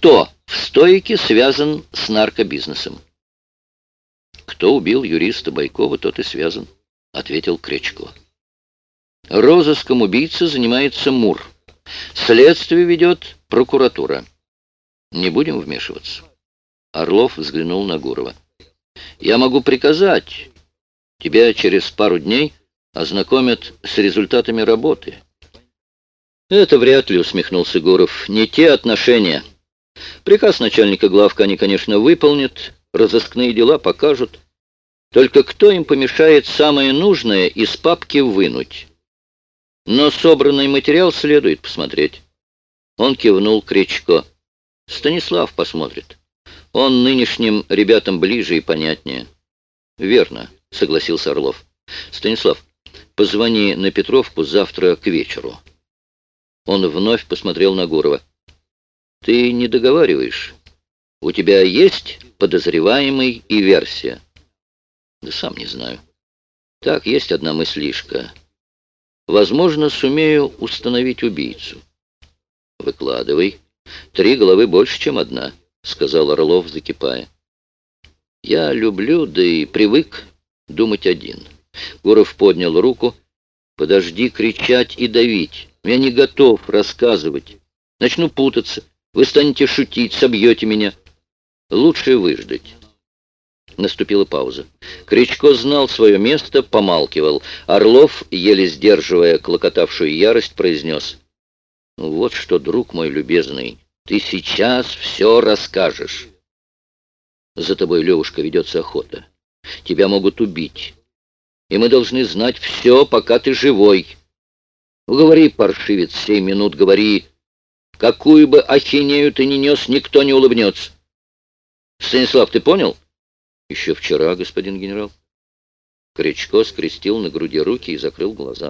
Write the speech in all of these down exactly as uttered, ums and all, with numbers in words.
кто в стойке связан с наркобизнесом? Кто убил юриста Байкова, тот и связан, ответил Кречко. Розыском убийцы занимается МУР. Следствие ведет прокуратура. Не будем вмешиваться. Орлов взглянул на Гурова. Я могу приказать. Тебя через пару дней ознакомят с результатами работы. Это вряд ли, усмехнулся Гуров. Не те отношения. Приказ начальника главка они, конечно, выполнят, разыскные дела покажут. Только кто им помешает самое нужное из папки вынуть? Но собранный материал следует посмотреть. Он кивнул Кречко. Станислав посмотрит. Он нынешним ребятам ближе и понятнее. Верно, согласился Орлов. Станислав, позвони на Петровку завтра к вечеру. Он вновь посмотрел на Гурова. Ты не договариваешь. У тебя есть подозреваемый и версия? Да сам не знаю. Так, есть одна мыслишка. Возможно, сумею установить убийцу. Выкладывай. Три головы больше, чем одна, сказал Орлов, закипая. Я люблю, да и привык думать один. Гуров поднял руку. Подожди кричать и давить. Я не готов рассказывать. Начну путаться. Вы станете шутить, собьете меня. Лучше выждать. Наступила пауза. Кречко знал свое место, помалкивал. Орлов, еле сдерживая клокотавшую ярость, произнес. Вот что, друг мой любезный, ты сейчас все расскажешь. За тобой, Левушка, ведется охота. Тебя могут убить. И мы должны знать все, пока ты живой. Говори, паршивец, сей минут, говори. Какую бы ахинею ты ни нес, никто не улыбнется. Станислав, ты понял? Еще вчера, господин генерал. Кречко скрестил на груди руки и закрыл глаза.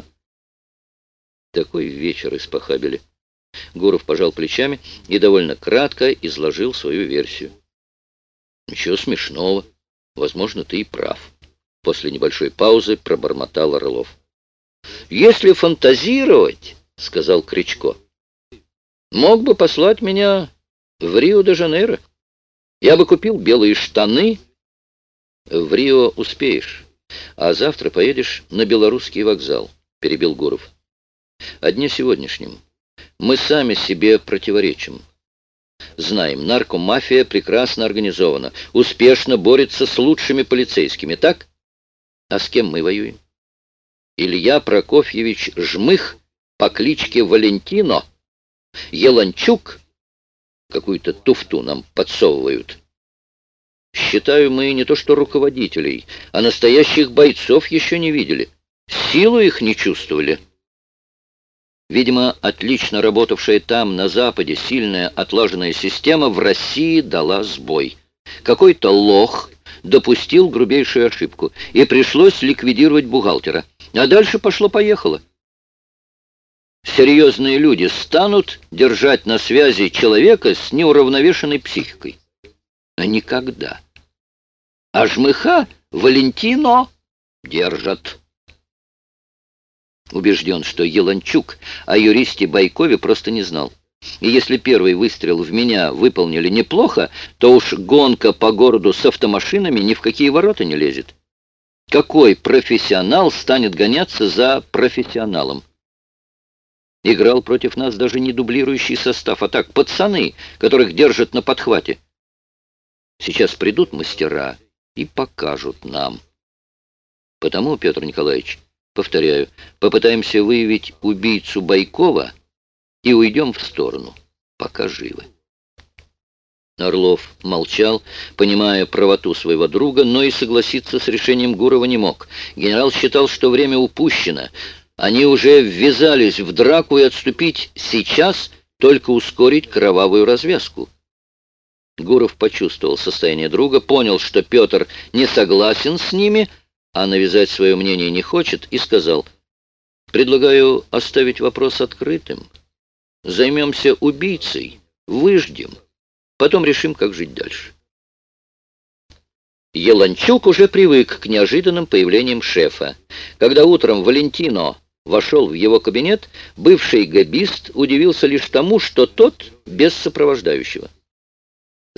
Такой вечер испохабили. Гуров пожал плечами и довольно кратко изложил свою версию. Ничего смешного. Возможно, ты и прав. После небольшой паузы пробормотал Орлов. Если фантазировать, сказал Кречко, мог бы послать меня в Рио-де-Жанейро. Я бы купил белые штаны. В Рио успеешь, а завтра поедешь на Белорусский вокзал, перебил Гуров. О дне сегодняшнем. Мы сами себе противоречим. Знаем, наркомафия прекрасно организована, успешно борется с лучшими полицейскими, так? А с кем мы воюем? Илья Прокофьевич Жмых по кличке Валентино, Еланчук, какую-то туфту нам подсовывают. Считаю, мы не то что руководителей, а настоящих бойцов еще не видели. Силу их не чувствовали. Видимо, отлично работавшая там, на Западе, сильная отлаженная система в России дала сбой. Какой-то лох допустил грубейшую ошибку, и пришлось ликвидировать бухгалтера. А дальше пошло-поехало. Серьезные люди станут держать на связи человека с неуравновешенной психикой? А никогда. А Жмыха Валентино держат. Убежден, что Еланчук о юристе Байкове просто не знал. И если первый выстрел в меня выполнили неплохо, то уж гонка по городу с автомашинами ни в какие ворота не лезет. Какой профессионал станет гоняться за профессионалом? Играл против нас даже не дублирующий состав, а так пацаны, которых держат на подхвате. Сейчас придут мастера и покажут нам. Потому, Петр Николаевич, повторяю, попытаемся выявить убийцу Байкова и уйдем в сторону, пока живы. Орлов молчал, понимая правоту своего друга, но и согласиться с решением Гурова не мог. Генерал считал, что время упущено. Они уже ввязались в драку, и отступить сейчас только ускорить кровавую развязку. Гуров почувствовал состояние друга, понял, что Петр не согласен с ними, а навязать свое мнение не хочет, и сказал: «Предлагаю оставить вопрос открытым. Займемся убийцей, выждем, потом решим, как жить дальше». Еланчук уже привык к неожиданным появлениям шефа. Когда утром Валентино вошел в его кабинет, бывший габист удивился лишь тому, что тот без сопровождающего.